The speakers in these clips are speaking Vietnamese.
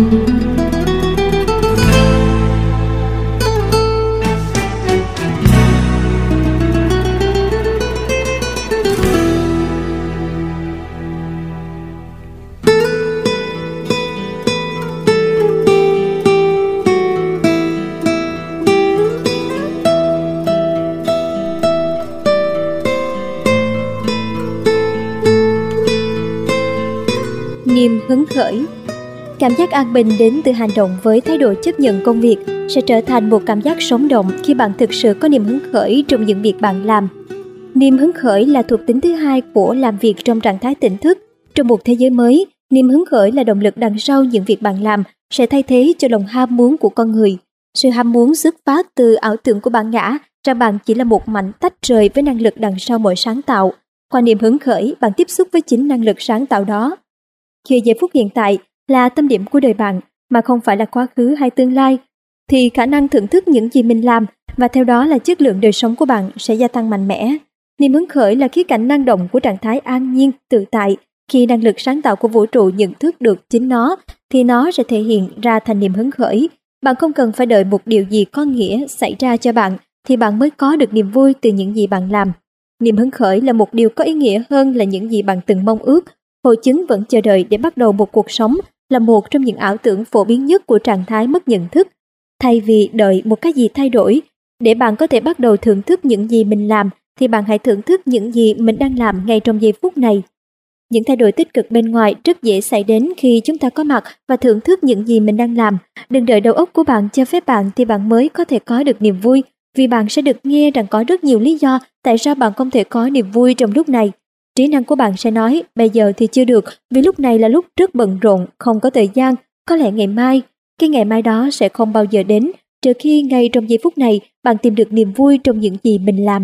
Niềm hứng khởi. Cảm giác an bình đến từ hành động với thái độ chấp nhận công việc sẽ trở thành một cảm giác sống động khi bạn thực sự có niềm hứng khởi trong những việc bạn làm. Niềm hứng khởi là thuộc tính thứ hai của làm việc trong trạng thái tỉnh thức. Trong một thế giới mới, niềm hứng khởi là động lực đằng sau những việc bạn làm, sẽ thay thế cho lòng ham muốn của con người. Sự ham muốn xuất phát từ ảo tưởng của bản ngã rằng bạn chỉ là một mảnh tách rời với năng lực đằng sau mọi sáng tạo. Qua niềm hứng khởi, bạn tiếp xúc với chính năng lực sáng tạo đó. Khi giây phút hiện tại là tâm điểm của đời bạn mà không phải là quá khứ hay tương lai, thì khả năng thưởng thức những gì mình làm và theo đó là chất lượng đời sống của bạn sẽ gia tăng mạnh mẽ. Niềm hứng khởi là khía cạnh năng động của trạng thái an nhiên, tự tại. Khi năng lực sáng tạo của vũ trụ nhận thức được chính nó, thì nó sẽ thể hiện ra thành niềm hứng khởi. Bạn không cần phải đợi một điều gì có nghĩa xảy ra cho bạn, thì bạn mới có được niềm vui từ những gì bạn làm. Niềm hứng khởi là một điều có ý nghĩa hơn là những gì bạn từng mong ước. Hội chứng vẫn chờ đợi để bắt đầu một cuộc sống là một trong những ảo tưởng phổ biến nhất của trạng thái mất nhận thức. Thay vì đợi một cái gì thay đổi, để bạn có thể bắt đầu thưởng thức những gì mình làm, thì bạn hãy thưởng thức những gì mình đang làm ngay trong giây phút này. Những thay đổi tích cực bên ngoài rất dễ xảy đến khi chúng ta có mặt và thưởng thức những gì mình đang làm. Đừng đợi đầu óc của bạn cho phép bạn thì bạn mới có thể có được niềm vui, vì bạn sẽ được nghe rằng có rất nhiều lý do tại sao bạn không thể có niềm vui trong lúc này. Trí năng của bạn sẽ nói, bây giờ thì chưa được, vì lúc này là lúc rất bận rộn, không có thời gian, có lẽ ngày mai. Cái ngày mai đó sẽ không bao giờ đến, trừ khi ngay trong giây phút này bạn tìm được niềm vui trong những gì mình làm.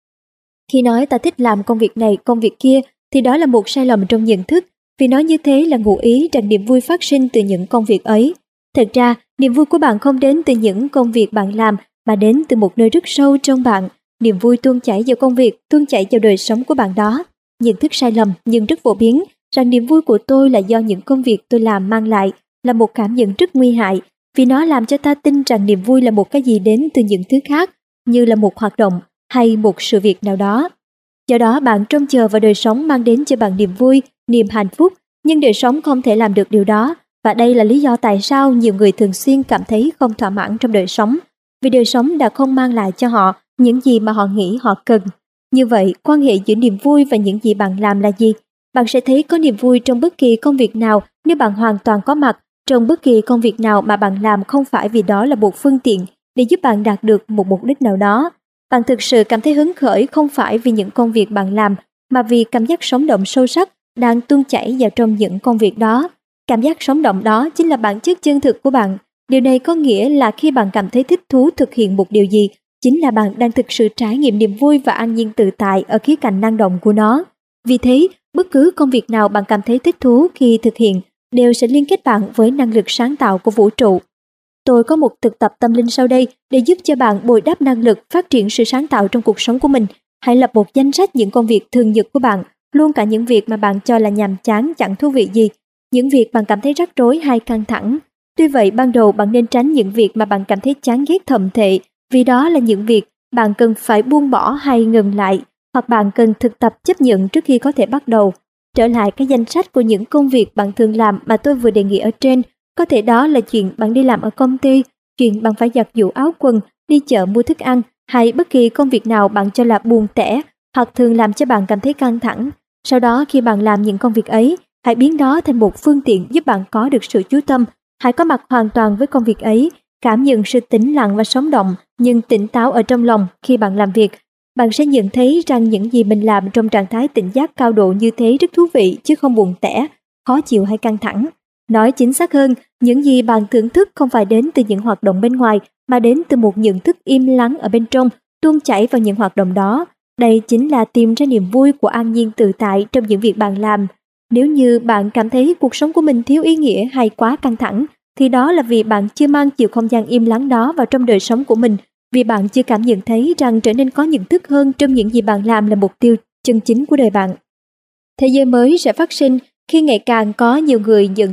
Khi nói ta thích làm công việc này, công việc kia, thì đó là một sai lầm trong nhận thức, vì nói như thế là ngụ ý rằng niềm vui phát sinh từ những công việc ấy. Thật ra, niềm vui của bạn không đến từ những công việc bạn làm, mà đến từ một nơi rất sâu trong bạn. Niềm vui tuôn chảy vào công việc, tuôn chảy vào đời sống của bạn đó. Nhận thức sai lầm nhưng rất phổ biến rằng niềm vui của tôi là do những công việc tôi làm mang lại là một cảm nhận rất nguy hại, vì nó làm cho ta tin rằng niềm vui là một cái gì đến từ những thứ khác, như là một hoạt động hay một sự việc nào đó. Do đó bạn trông chờ vào đời sống mang đến cho bạn niềm vui, niềm hạnh phúc, nhưng đời sống không thể làm được điều đó, và đây là lý do tại sao nhiều người thường xuyên cảm thấy không thỏa mãn trong đời sống, vì đời sống đã không mang lại cho họ những gì mà họ nghĩ họ cần. Như vậy, quan hệ giữa niềm vui và những gì bạn làm là gì? Bạn sẽ thấy có niềm vui trong bất kỳ công việc nào nếu bạn hoàn toàn có mặt trong bất kỳ công việc nào mà bạn làm, không phải vì đó là một phương tiện để giúp bạn đạt được một mục đích nào đó. Bạn thực sự cảm thấy hứng khởi không phải vì những công việc bạn làm, mà vì cảm giác sống động sâu sắc đang tuôn chảy vào trong những công việc đó. Cảm giác sống động đó chính là bản chất chân thực của bạn. Điều này có nghĩa là khi bạn cảm thấy thích thú thực hiện một điều gì, chính là bạn đang thực sự trải nghiệm niềm vui và an nhiên tự tại ở khía cạnh năng động của nó. Vì thế, bất cứ công việc nào bạn cảm thấy thích thú khi thực hiện đều sẽ liên kết bạn với năng lực sáng tạo của vũ trụ. Tôi có một thực tập tâm linh sau đây để giúp cho bạn bồi đắp năng lực phát triển sự sáng tạo trong cuộc sống của mình. Hãy lập một danh sách những công việc thường nhật của bạn, luôn cả những việc mà bạn cho là nhàm chán, chẳng thú vị gì, những việc bạn cảm thấy rắc rối hay căng thẳng. Tuy vậy, ban đầu bạn nên tránh những việc mà bạn cảm thấy chán ghét thậm tệ, vì đó là những việc bạn cần phải buông bỏ hay ngừng lại, hoặc bạn cần thực tập chấp nhận trước khi có thể bắt đầu. Trở lại cái danh sách của những công việc bạn thường làm mà tôi vừa đề nghị ở trên. Có thể đó là chuyện bạn đi làm ở công ty, chuyện bạn phải giặt giũ áo quần, đi chợ mua thức ăn, hay bất kỳ công việc nào bạn cho là buồn tẻ hoặc thường làm cho bạn cảm thấy căng thẳng. Sau đó khi bạn làm những công việc ấy, hãy biến đó thành một phương tiện giúp bạn có được sự chú tâm. Hãy có mặt hoàn toàn với công việc ấy, cảm nhận sự tĩnh lặng và sống động nhưng tỉnh táo ở trong lòng khi bạn làm việc. Bạn sẽ nhận thấy rằng những gì mình làm trong trạng thái tỉnh giác cao độ như thế rất thú vị chứ không buồn tẻ, khó chịu hay căng thẳng. Nói chính xác hơn, những gì bạn thưởng thức không phải đến từ những hoạt động bên ngoài mà đến từ một nhận thức im lắng ở bên trong, tuôn chảy vào những hoạt động đó. Đây chính là tìm ra niềm vui của an nhiên tự tại trong những việc bạn làm. Nếu như bạn cảm thấy cuộc sống của mình thiếu ý nghĩa hay quá căng thẳng, thì đó là vì bạn chưa mang chiều không gian im lắng đó vào trong đời sống của mình, vì bạn chưa cảm nhận thấy rằng trở nên có nhận thức hơn trong những gì bạn làm là mục tiêu chân chính của đời bạn. Thế giới mới sẽ phát sinh khi ngày càng có nhiều người nhận thức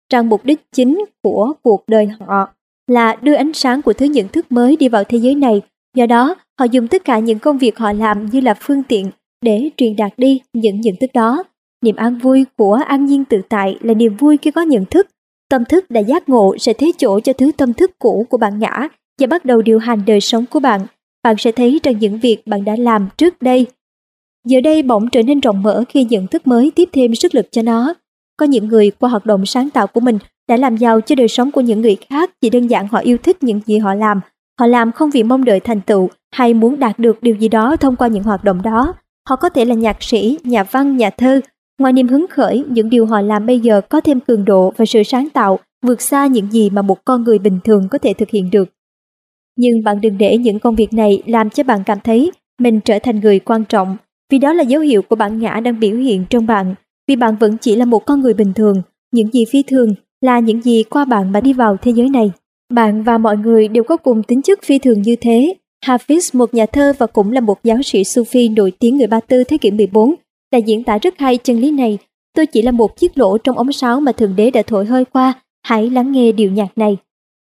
rằng mục đích chính của cuộc đời họ là đưa ánh sáng của thứ nhận thức mới đi vào thế giới này. Do đó, họ dùng tất cả những công việc họ làm như là phương tiện để truyền đạt đi những nhận thức đó. Niềm an vui của an nhiên tự tại là niềm vui khi có nhận thức. Tâm thức đã giác ngộ sẽ thế chỗ cho thứ tâm thức cũ của bản ngã và bắt đầu điều hành đời sống của bạn. Bạn sẽ thấy rằng những việc bạn đã làm trước đây giờ đây bỗng trở nên rộng mở khi nhận thức mới tiếp thêm sức lực cho nó. Có những người qua hoạt động sáng tạo của mình đã làm giàu cho đời sống của những người khác chỉ đơn giản họ yêu thích những gì họ làm. Họ làm không vì mong đợi thành tựu hay muốn đạt được điều gì đó thông qua những hoạt động đó. Họ có thể là nhạc sĩ, nhà văn, nhà thơ. Ngoài niềm hứng khởi, những điều họ làm bây giờ có thêm cường độ và sự sáng tạo vượt xa những gì mà một con người bình thường có thể thực hiện được. Nhưng bạn đừng để những công việc này làm cho bạn cảm thấy mình trở thành người quan trọng, vì đó là dấu hiệu của bản ngã đang biểu hiện trong bạn, vì bạn vẫn chỉ là một con người bình thường. Những gì phi thường là những gì qua bạn mà đi vào thế giới này. Bạn và mọi người đều có cùng tính chất phi thường như thế. Hafiz, một nhà thơ và cũng là một giáo sĩ Sufi nổi tiếng người Ba Tư thế kỷ 14, đã diễn tả rất hay chân lý này. Tôi chỉ là một chiếc lỗ trong ống sáo mà Thượng Đế đã thổi hơi qua. Hãy lắng nghe điệu nhạc này.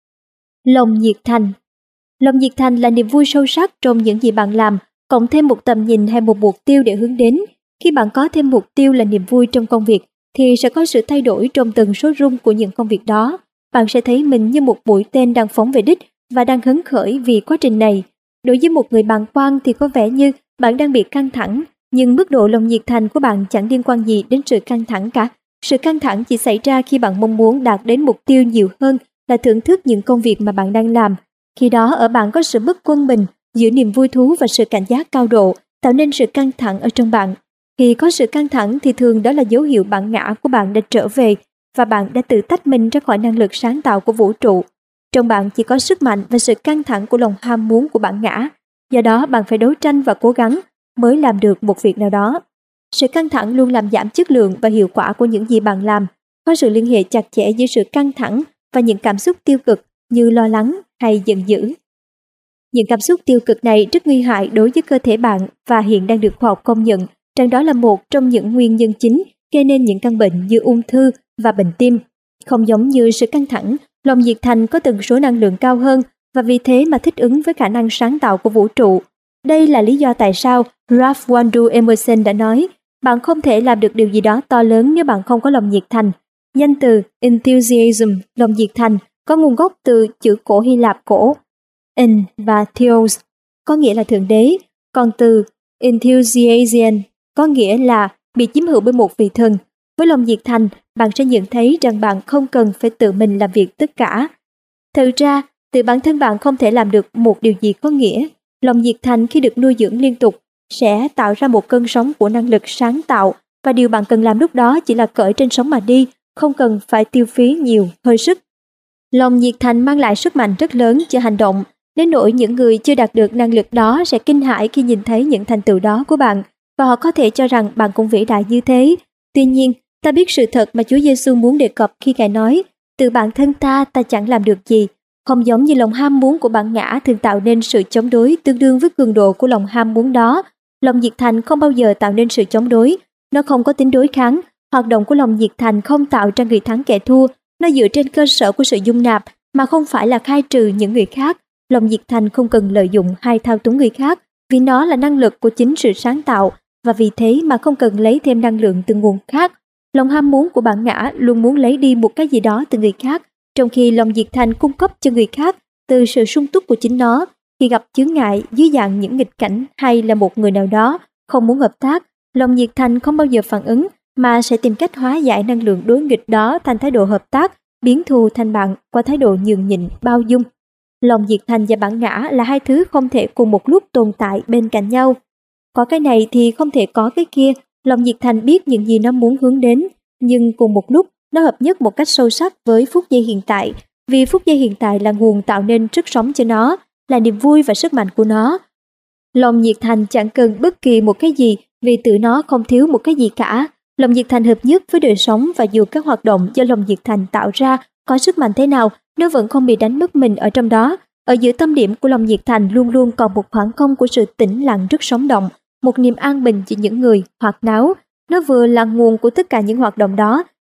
Lòng nhiệt thành. Lòng nhiệt thành là niềm vui sâu sắc trong những gì bạn làm, cộng thêm một tầm nhìn hay một mục tiêu để hướng đến. Khi bạn có thêm mục tiêu là niềm vui trong công việc, thì sẽ có sự thay đổi trong tần số rung của những công việc đó. Bạn sẽ thấy mình như một mũi tên đang phóng về đích và đang hứng khởi vì quá trình này. Đối với một người bàng quan thì có vẻ như bạn đang bị căng thẳng, nhưng mức độ lòng nhiệt thành của bạn chẳng liên quan gì đến sự căng thẳng cả. Sự căng thẳng chỉ xảy ra khi bạn mong muốn đạt đến mục tiêu nhiều hơn là thưởng thức những công việc mà bạn đang làm. Khi đó ở bạn có sự mất quân bình giữa niềm vui thú và sự cảnh giác cao độ, tạo nên sự căng thẳng ở trong bạn. Khi có sự căng thẳng thì thường đó là dấu hiệu bản ngã của bạn đã trở về và bạn đã tự tách mình ra khỏi năng lực sáng tạo của vũ trụ. Trong bạn chỉ có sức mạnh và sự căng thẳng của lòng ham muốn của bản ngã. Do đó bạn phải đấu tranh và cố gắng mới làm được một việc nào đó. Sự căng thẳng luôn làm giảm chất lượng và hiệu quả của những gì bạn làm. Có sự liên hệ chặt chẽ giữa sự căng thẳng và những cảm xúc tiêu cực như lo lắng hay giận dữ. Những cảm xúc tiêu cực này rất nguy hại đối với cơ thể bạn và hiện đang được khoa học công nhận rằng đó là một trong những nguyên nhân chính gây nên những căn bệnh như ung thư và bệnh tim. Không giống như sự căng thẳng, lòng nhiệt thành có tần số năng lượng cao hơn và vì thế mà thích ứng với khả năng sáng tạo của vũ trụ. Đây là lý do tại sao Ralph Waldo Emerson đã nói, bạn không thể làm được điều gì đó to lớn nếu bạn không có lòng nhiệt thành. Danh từ enthusiasm, lòng nhiệt thành, có nguồn gốc từ chữ cổ Hy Lạp cổ en và theos, có nghĩa là thượng đế, còn từ enthusiasm có nghĩa là bị chiếm hữu bởi một vị thần. Với lòng nhiệt thành, bạn sẽ nhận thấy rằng bạn không cần phải tự mình làm việc tất cả. Thực ra, tự bản thân bạn không thể làm được một điều gì có nghĩa. Lòng nhiệt thành khi được nuôi dưỡng liên tục sẽ tạo ra một cơn sóng của năng lực sáng tạo và điều bạn cần làm lúc đó chỉ là cởi trên sóng mà đi, không cần phải tiêu phí nhiều hơi sức. Lòng nhiệt thành mang lại sức mạnh rất lớn cho hành động, đến nỗi những người chưa đạt được năng lực đó sẽ kinh hãi khi nhìn thấy những thành tựu đó của bạn và họ có thể cho rằng bạn cũng vĩ đại như thế. Tuy nhiên, ta biết sự thật mà Chúa Giêsu muốn đề cập khi Ngài nói, từ bản thân ta chẳng làm được gì. Không giống như lòng ham muốn của bản ngã thường tạo nên sự chống đối tương đương với cường độ của lòng ham muốn đó. Lòng nhiệt thành không bao giờ tạo nên sự chống đối, nó không có tính đối kháng. Hoạt động của lòng nhiệt thành không tạo ra người thắng kẻ thua, nó dựa trên cơ sở của sự dung nạp mà không phải là khai trừ những người khác. Lòng nhiệt thành không cần lợi dụng hay thao túng người khác vì nó là năng lực của chính sự sáng tạo và vì thế mà không cần lấy thêm năng lượng từ nguồn khác. Lòng ham muốn của bản ngã luôn muốn lấy đi một cái gì đó từ người khác, trong khi lòng nhiệt thành cung cấp cho người khác từ sự sung túc của chính nó. Khi gặp chướng ngại dưới dạng những nghịch cảnh hay là một người nào đó không muốn hợp tác, lòng nhiệt thành không bao giờ phản ứng mà sẽ tìm cách hóa giải năng lượng đối nghịch đó thành thái độ hợp tác, biến thù thành bạn qua thái độ nhường nhịn, bao dung. Lòng nhiệt thành và bản ngã là hai thứ không thể cùng một lúc tồn tại bên cạnh nhau. Có cái này thì không thể có cái kia. Lòng nhiệt thành biết những gì nó muốn hướng đến, nhưng cùng một lúc nó hợp nhất một cách sâu sắc với phút giây hiện tại, vì phút giây hiện tại là nguồn tạo nên sức sống cho nó, là niềm vui và sức mạnh của nó. Lòng nhiệt thành chẳng cần bất kỳ một cái gì vì tự nó không thiếu một cái gì cả. Lòng nhiệt thành hợp nhất với đời sống và dù các hoạt động do lòng nhiệt thành tạo ra có sức mạnh thế nào, nó vẫn không bị đánh mất mình ở trong đó. Ở giữa tâm điểm của lòng nhiệt thành luôn luôn còn một khoảng không của sự tĩnh lặng rất sống động, một niềm an bình cho những người hoạt náo. Nó vừa là nguồn của tất cả những hoạt động đó,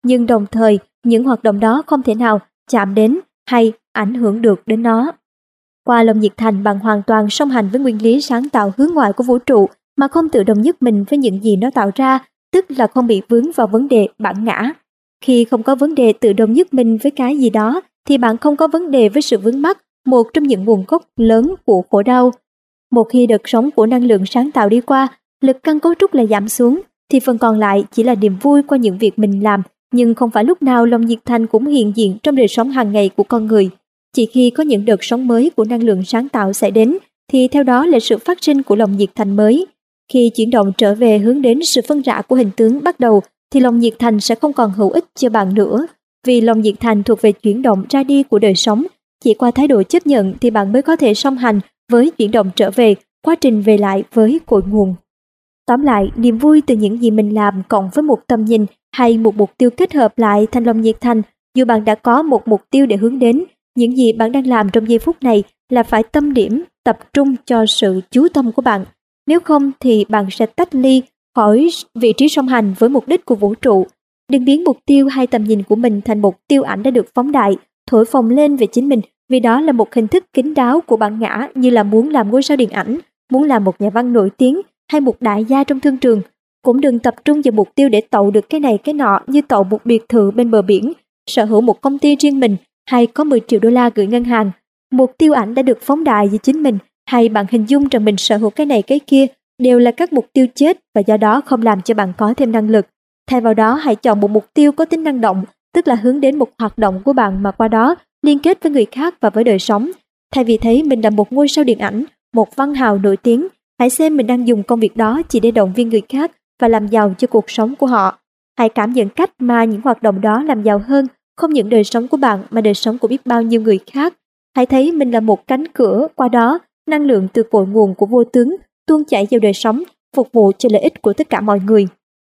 nhưng đồng thời những hoạt động đó không thể nào chạm đến hay ảnh hưởng được đến nó. Qua lòng nhiệt thành, bạn hoàn toàn song hành với nguyên lý sáng tạo hướng ngoại của vũ trụ mà không tự đồng nhất mình với những gì nó tạo ra, tức là không bị vướng vào vấn đề bản ngã. Khi không có vấn đề tự đồng nhất mình với cái gì đó, thì bạn không có vấn đề với sự vướng mắc, một trong những nguồn gốc lớn của khổ đau. Một khi đợt sóng của năng lượng sáng tạo đi qua, lực căng cấu trúc lại giảm xuống, thì phần còn lại chỉ là niềm vui qua những việc mình làm, nhưng không phải lúc nào lòng nhiệt thành cũng hiện diện trong đời sống hàng ngày của con người. Chỉ khi có những đợt sóng mới của năng lượng sáng tạo xảy đến, thì theo đó là sự phát sinh của lòng nhiệt thành mới. Khi chuyển động trở về hướng đến sự phân rã của hình tướng bắt đầu, thì lòng nhiệt thành sẽ không còn hữu ích cho bạn nữa, vì lòng nhiệt thành thuộc về chuyển động ra đi của đời sống. Chỉ qua thái độ chấp nhận thì bạn mới có thể song hành với chuyển động trở về, quá trình về lại với cội nguồn. Tóm lại, niềm vui từ những gì mình làm cộng với một tầm nhìn hay một mục tiêu kết hợp lại thành lòng nhiệt thành. Dù bạn đã có một mục tiêu để hướng đến, những gì bạn đang làm trong giây phút này là phải tâm điểm, tập trung cho sự chú tâm của bạn. Nếu không thì bạn sẽ tách ly khỏi vị trí song hành với mục đích của vũ trụ. Đừng biến mục tiêu hay tầm nhìn của mình thành một tiêu ảnh đã được phóng đại, thổi phồng lên về chính mình, vì đó là một hình thức kín đáo của bản ngã, như là muốn làm ngôi sao điện ảnh, muốn làm một nhà văn nổi tiếng hay một đại gia trong thương trường. Cũng đừng tập trung vào mục tiêu để tậu được cái này cái nọ, như tậu một biệt thự bên bờ biển, sở hữu một công ty riêng mình hay có 10 triệu đô la gửi ngân hàng. Một tiêu ảnh đã được phóng đại về chính mình, hay bạn hình dung rằng mình sở hữu cái này cái kia, đều là các mục tiêu chết và do đó không làm cho bạn có thêm năng lực. Thay vào đó, hãy chọn một mục tiêu có tính năng động, tức là hướng đến một hoạt động của bạn mà qua đó liên kết với người khác và với đời sống. Thay vì thấy mình là một ngôi sao điện ảnh, một văn hào nổi tiếng, hãy xem mình đang dùng công việc đó chỉ để động viên người khác và làm giàu cho cuộc sống của họ. Hãy cảm nhận cách mà những hoạt động đó làm giàu hơn, không những đời sống của bạn mà đời sống của biết bao nhiêu người khác. Hãy thấy mình là một cánh cửa, qua đó năng lượng từ cội nguồn của vô tướng tuôn chảy vào đời sống, phục vụ cho lợi ích của tất cả mọi người.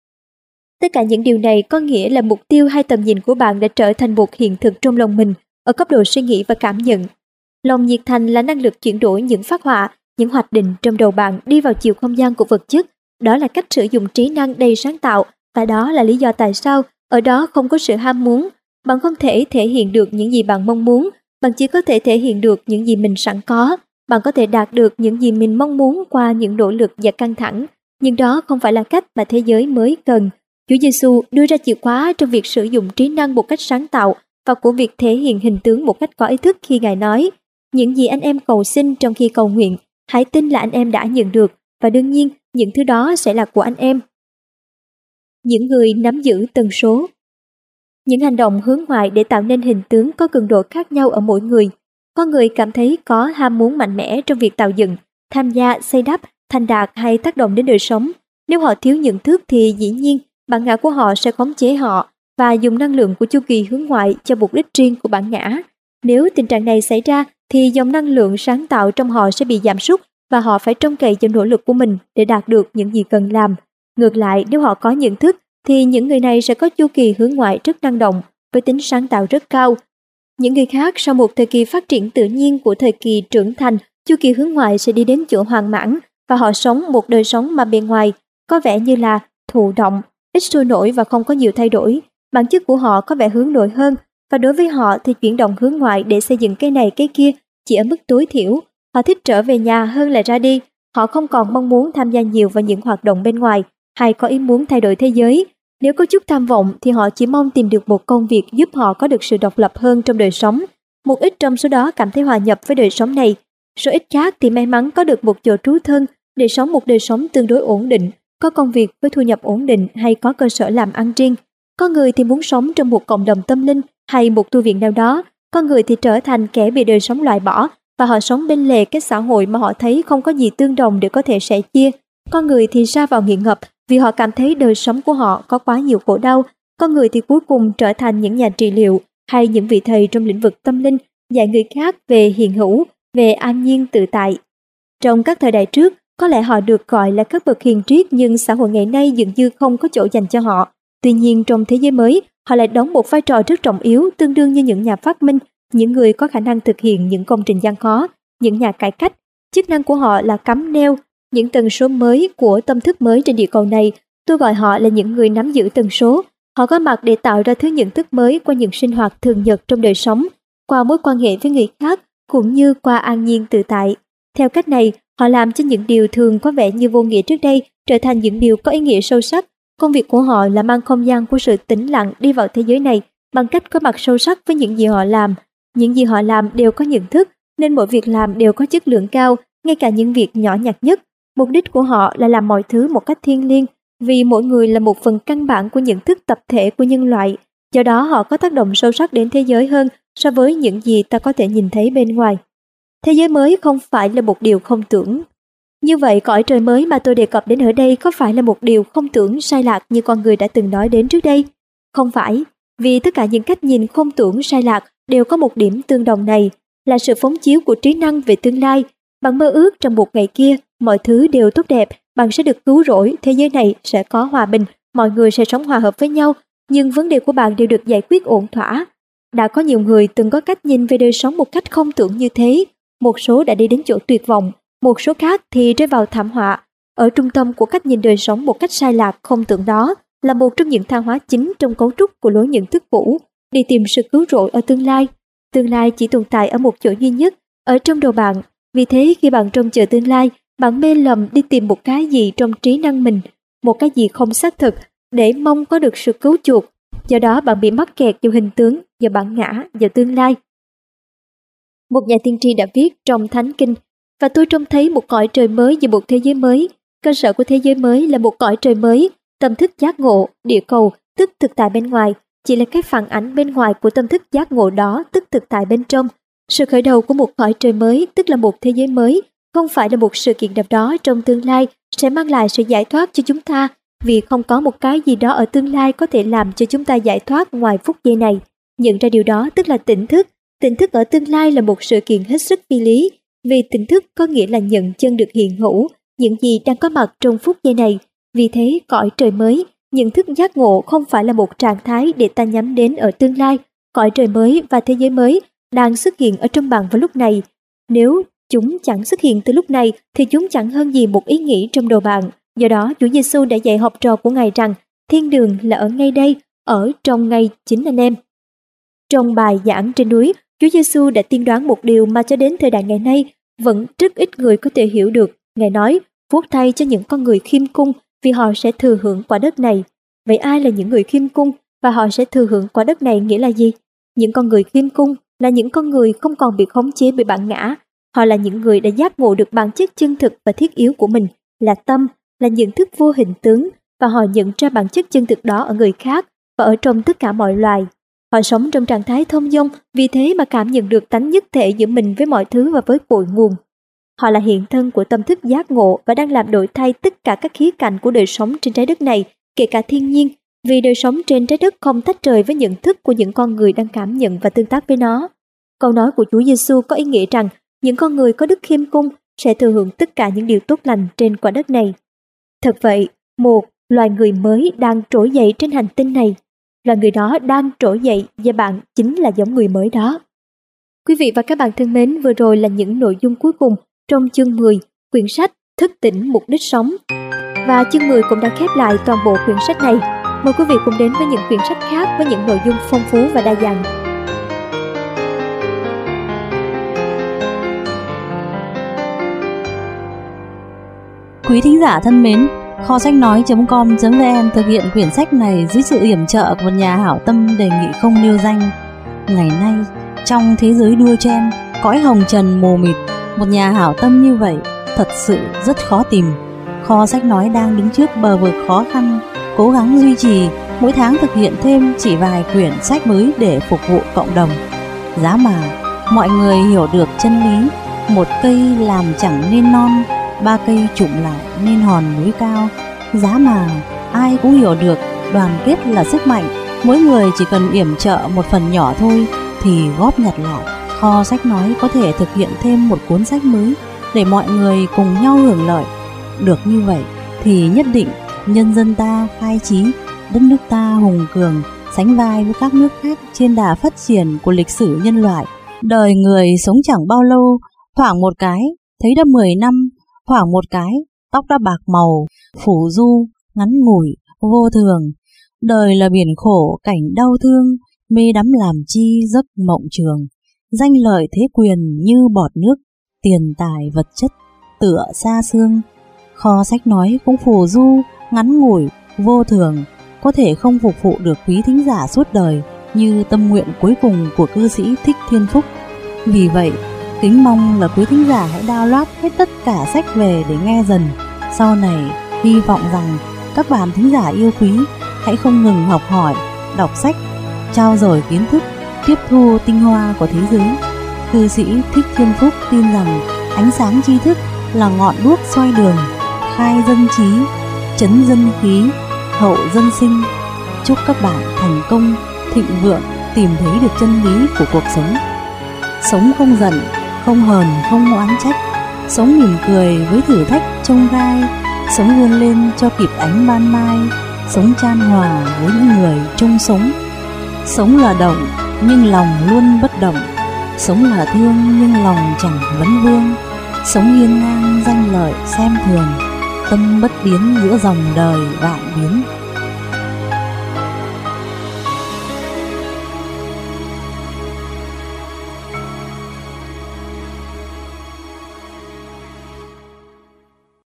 Tất cả những điều này có nghĩa là mục tiêu hay tầm nhìn của bạn đã trở thành một hiện thực trong lòng mình, ở cấp độ suy nghĩ và cảm nhận. Lòng nhiệt thành là năng lực chuyển đổi những phác họa, những hoạch định trong đầu bạn đi vào chiều không gian của vật chất. Đó là cách sử dụng trí năng đầy sáng tạo, và đó là lý do tại sao ở đó không có sự ham muốn. Bạn không thể thể hiện được những gì bạn mong muốn, bạn chỉ có thể thể hiện được những gì mình sẵn có. Bạn có thể đạt được những gì mình mong muốn qua những nỗ lực và căng thẳng, nhưng đó không phải là cách mà thế giới mới cần. Chúa Giêsu đưa ra chìa khóa trong việc sử dụng trí năng một cách sáng tạo và của việc thể hiện hình tướng một cách có ý thức khi Ngài nói: những gì anh em cầu xin trong khi cầu nguyện, hãy tin là anh em đã nhận được, và đương nhiên những thứ đó sẽ là của anh em. Những người nắm giữ tần số. Những hành động hướng ngoại để tạo nên hình tướng có cường độ khác nhau ở mỗi người. Có người cảm thấy có ham muốn mạnh mẽ trong việc tạo dựng, tham gia, xây đắp, thành đạt hay tác động đến đời sống. Nếu họ thiếu nhận thức thì dĩ nhiên bản ngã của họ sẽ khống chế họ và dùng năng lượng của chu kỳ hướng ngoại cho mục đích riêng của bản ngã. Nếu tình trạng này xảy ra thì dòng năng lượng sáng tạo trong họ sẽ bị giảm sút và họ phải trông cậy vào nỗ lực của mình để đạt được những gì cần làm. Ngược lại, nếu họ có nhận thức thì những người này sẽ có chu kỳ hướng ngoại rất năng động, với tính sáng tạo rất cao. Những người khác sau một thời kỳ phát triển tự nhiên của thời kỳ trưởng thành, chu kỳ hướng ngoại sẽ đi đến chỗ hoàn mãn và họ sống một đời sống mà bề ngoài có vẻ như là thụ động, ít sôi nổi và không có nhiều thay đổi. Bản chất của họ có vẻ hướng nội hơn, và đối với họ thì chuyển động hướng ngoại để xây dựng cái này cái kia chỉ ở mức tối thiểu. Họ thích trở về nhà hơn là ra đi. Họ không còn mong muốn tham gia nhiều vào những hoạt động bên ngoài hay có ý muốn thay đổi thế giới. Nếu có chút tham vọng thì họ chỉ mong tìm được một công việc giúp họ có được sự độc lập hơn trong đời sống. Một ít trong số đó cảm thấy hòa nhập với đời sống này. Số ít khác thì may mắn có được một chỗ trú thân để sống một đời sống tương đối ổn định, có công việc với thu nhập ổn định hay có cơ sở làm ăn riêng. Có người thì muốn sống trong một cộng đồng tâm linh hay một tu viện nào đó. Có người thì trở thành kẻ bị đời sống loại bỏ và họ sống bên lề cái xã hội mà họ thấy không có gì tương đồng để có thể sẻ chia. Có người thì sa vào nghiện ngập vì họ cảm thấy đời sống của họ có quá nhiều khổ đau. Có người thì cuối cùng trở thành những nhà trị liệu hay những vị thầy trong lĩnh vực tâm linh, dạy người khác về hiện hữu, về an nhiên tự tại. Trong các thời đại trước, có lẽ họ được gọi là các bậc hiền triết, nhưng xã hội ngày nay dường như không có chỗ dành cho họ. Tuy nhiên trong thế giới mới, họ lại đóng một vai trò rất trọng yếu, tương đương như những nhà phát minh, những người có khả năng thực hiện những công trình gian khó, những nhà cải cách. Chức năng của họ là cắm neo những tần số mới của tâm thức mới trên địa cầu này. Tôi gọi họ là những người nắm giữ tần số. Họ có mặt để tạo ra thứ nhận thức mới qua những sinh hoạt thường nhật trong đời sống, qua mối quan hệ với người khác, cũng như qua an nhiên tự tại. Theo cách này, họ làm cho những điều thường có vẻ như vô nghĩa trước đây trở thành những điều có ý nghĩa sâu sắc. Công việc của họ là mang không gian của sự tĩnh lặng đi vào thế giới này bằng cách có mặt sâu sắc với những gì họ làm. Những gì họ làm đều có nhận thức, nên mỗi việc làm đều có chất lượng cao, ngay cả những việc nhỏ nhặt nhất. Mục đích của họ là làm mọi thứ một cách thiêng liêng, vì mỗi người là một phần căn bản của nhận thức tập thể của nhân loại. Do đó họ có tác động sâu sắc đến thế giới hơn so với những gì ta có thể nhìn thấy bên ngoài. Thế giới mới không phải là một điều không tưởng. Như vậy, cõi trời mới mà tôi đề cập đến ở đây có phải là một điều không tưởng sai lạc như con người đã từng nói đến trước đây? Không phải, vì tất cả những cách nhìn không tưởng sai lạc đều có một điểm tương đồng này, là sự phóng chiếu của trí năng về tương lai. Bạn mơ ước trong một ngày kia, mọi thứ đều tốt đẹp, bạn sẽ được cứu rỗi, thế giới này sẽ có hòa bình, mọi người sẽ sống hòa hợp với nhau, nhưng vấn đề của bạn đều được giải quyết ổn thỏa. Đã có nhiều người từng có cách nhìn về đời sống một cách không tưởng như thế, một số đã đi đến chỗ tuyệt vọng, một số khác thì rơi vào thảm họa. Ở trung tâm của cách nhìn đời sống một cách sai lạc không tưởng đó là một trong những than hóa chính trong cấu trúc của lối nhận thức cũ, đi tìm sự cứu rỗi ở tương lai. Tương lai chỉ tồn tại ở một chỗ duy nhất, ở trong đầu bạn. Vì thế khi bạn trông chờ tương lai, bạn mê lầm đi tìm một cái gì trong trí năng mình, một cái gì không xác thực, để mong có được sự cứu chuộc. Do đó bạn bị mắc kẹt vào hình tướng, vào bản ngã, vào tương lai. Một nhà tiên tri đã viết trong Thánh Kinh: và tôi trông thấy một cõi trời mới và một thế giới mới. Cơ sở của thế giới mới là một cõi trời mới. Tâm thức giác ngộ, địa cầu, tức thực tại bên ngoài, chỉ là cái phản ảnh bên ngoài của tâm thức giác ngộ đó, tức thực tại bên trong. Sự khởi đầu của một cõi trời mới, tức là một thế giới mới, không phải là một sự kiện nào đó trong tương lai sẽ mang lại sự giải thoát cho chúng ta, vì không có một cái gì đó ở tương lai có thể làm cho chúng ta giải thoát ngoài phút giây này. Nhận ra điều đó tức là tỉnh thức. Tỉnh thức ở tương lai là một sự kiện hết sức phi lý, vì tỉnh thức có nghĩa là nhận chân được hiện hữu, những gì đang có mặt trong phút giây này. Vì thế, cõi trời mới, nhận thức giác ngộ không phải là một trạng thái để ta nhắm đến ở tương lai. Cõi trời mới và thế giới mới đang xuất hiện ở trong bạn vào lúc này. Nếu chúng chẳng xuất hiện từ lúc này thì chúng chẳng hơn gì một ý nghĩ trong đầu bạn. Do đó, Chúa Giêsu đã dạy học trò của Ngài rằng thiên đường là ở ngay đây, ở trong ngay chính anh em. Trong bài giảng trên núi, Chúa Giêsu đã tiên đoán một điều mà cho đến thời đại ngày nay vẫn rất ít người có thể hiểu được. Ngài nói: phúc thay cho những con người khiêm cung, vì họ sẽ thừa hưởng quả đất này. Vậy ai là những người khiêm cung và họ sẽ thừa hưởng quả đất này nghĩa là gì? Những con người khiêm cung là những con người không còn bị khống chế bởi bản ngã. Họ là những người đã giác ngộ được bản chất chân thực và thiết yếu của mình, là tâm, là nhận thức vô hình tướng, và họ nhận ra bản chất chân thực đó ở người khác và ở trong tất cả mọi loài. Họ sống trong trạng thái thông dong, vì thế mà cảm nhận được tánh nhất thể giữa mình với mọi thứ và với cội nguồn. Họ là hiện thân của tâm thức giác ngộ và đang làm đổi thay tất cả các khía cạnh của đời sống trên trái đất này, kể cả thiên nhiên, vì đời sống trên trái đất không tách rời với nhận thức của những con người đang cảm nhận và tương tác với nó. Câu nói của Chúa Giêsu có ý nghĩa rằng những con người có đức khiêm cung sẽ thừa hưởng tất cả những điều tốt lành trên quả đất này. Thật vậy, một loài người mới đang trỗi dậy trên hành tinh này. Loài người đó đang trỗi dậy và bạn chính là giống người mới đó. Quý vị và các bạn thân mến, vừa rồi là những nội dung cuối cùng trong chương 10, quyển sách Thức tỉnh mục đích sống. Và chương 10 cũng đã khép lại toàn bộ quyển sách này. Mời quý vị cùng đến với những quyển sách khác với những nội dung phong phú và đa dạng. Quý thính giả thân mến, kho sách nói.com.vn thực hiện quyển sách này dưới sự yểm trợ của một nhà hảo tâm đề nghị không nêu danh. Ngày nay, trong thế giới đua chen, cõi hồng trần mù mịt, một nhà hảo tâm như vậy thật sự rất khó tìm. Kho sách nói đang đứng trước bờ vực khó khăn, cố gắng duy trì, mỗi tháng thực hiện thêm chỉ vài quyển sách mới để phục vụ cộng đồng. Giá mà mọi người hiểu được chân lý, một cây làm chẳng nên non, ba cây chụm lại nên hòn núi cao. Giá mà ai cũng hiểu được đoàn kết là sức mạnh, mỗi người chỉ cần yểm trợ một phần nhỏ thôi thì góp nhặt lại. Kho sách nói có thể thực hiện thêm một cuốn sách mới để mọi người cùng nhau hưởng lợi. Được như vậy thì nhất định nhân dân ta khai trí, đất nước ta hùng cường, sánh vai với các nước khác trên đà phát triển của lịch sử nhân loại. Đời người sống chẳng bao lâu, thoảng một cái thấy đã 10 năm, thoảng một cái tóc đã bạc màu, phủ du, ngắn ngủi, vô thường. Đời là biển khổ cảnh đau thương, mê đắm làm chi giấc mộng trường. Danh lợi thế quyền như bọt nước, tiền tài vật chất tựa xa xương. Kho sách nói cũng phù du, ngắn ngủi, vô thường, có thể không phục vụ được quý thính giả suốt đời như tâm nguyện cuối cùng của cư sĩ Thích Thiên Phúc. Vì vậy, kính mong là quý thính giả hãy download hết tất cả sách về để nghe dần. Sau này, hy vọng rằng các bạn thính giả yêu quý hãy không ngừng học hỏi, đọc sách, trao dồi kiến thức, tiếp thu tinh hoa của thế giới. Cư sĩ Thích Thiên Phúc tin rằng ánh sáng tri thức là ngọn đuốc soi đường, khai dân trí, trấn dân khí, hậu dân sinh. Chúc các bạn thành công, thịnh vượng, tìm thấy được chân lý của cuộc sống. Sống không giận, không hờn, không oán trách. Sống mỉm cười với thử thách chông gai. Sống vươn lên cho kịp ánh ban mai. Sống chan hòa với những người chung sống. Sống là động, nhưng lòng luôn bất động. Sống là thương, nhưng lòng chẳng vấn vương. Sống hiên ngang danh lợi xem thường. Tâm bất biến giữa dòng đời vạn biến.